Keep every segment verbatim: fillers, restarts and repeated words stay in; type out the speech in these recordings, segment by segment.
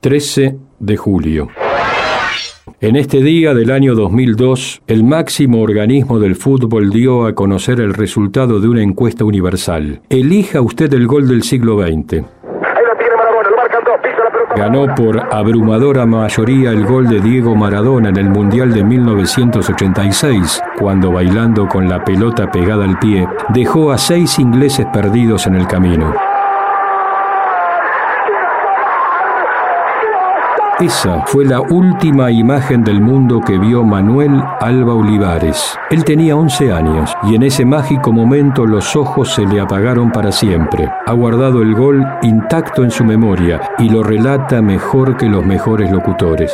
trece de julio. En este día del año dos mil dos, el máximo organismo del fútbol dio a conocer el resultado de una encuesta universal. Elija usted el gol del siglo veinte. Ganó por abrumadora mayoría el gol de Diego Maradona en el Mundial de mil novecientos ochenta y seis, cuando, bailando con la pelota pegada al pie, dejó a seis ingleses perdidos en el camino. Esa fue la última imagen del mundo que vio Manuel Alba Olivares. Él tenía once años y en ese mágico momento los ojos se le apagaron para siempre. Ha guardado el gol intacto en su memoria y lo relata mejor que los mejores locutores.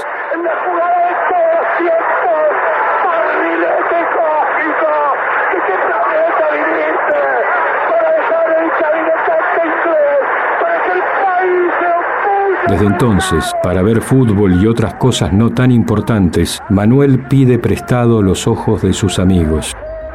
Desde entonces, para ver fútbol y otras cosas no tan importantes, Manuel pide prestado los ojos de sus amigos.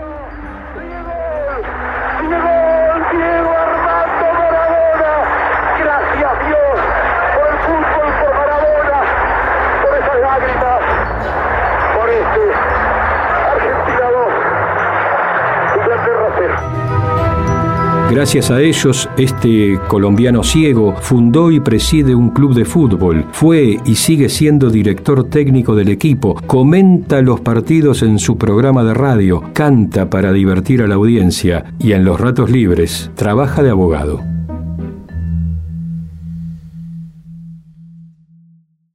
Gracias a ellos, este colombiano ciego fundó y preside un club de fútbol. Fue y sigue siendo director técnico del equipo. Comenta los partidos en su programa de radio. Canta para divertir a la audiencia. Y en los ratos libres, trabaja de abogado.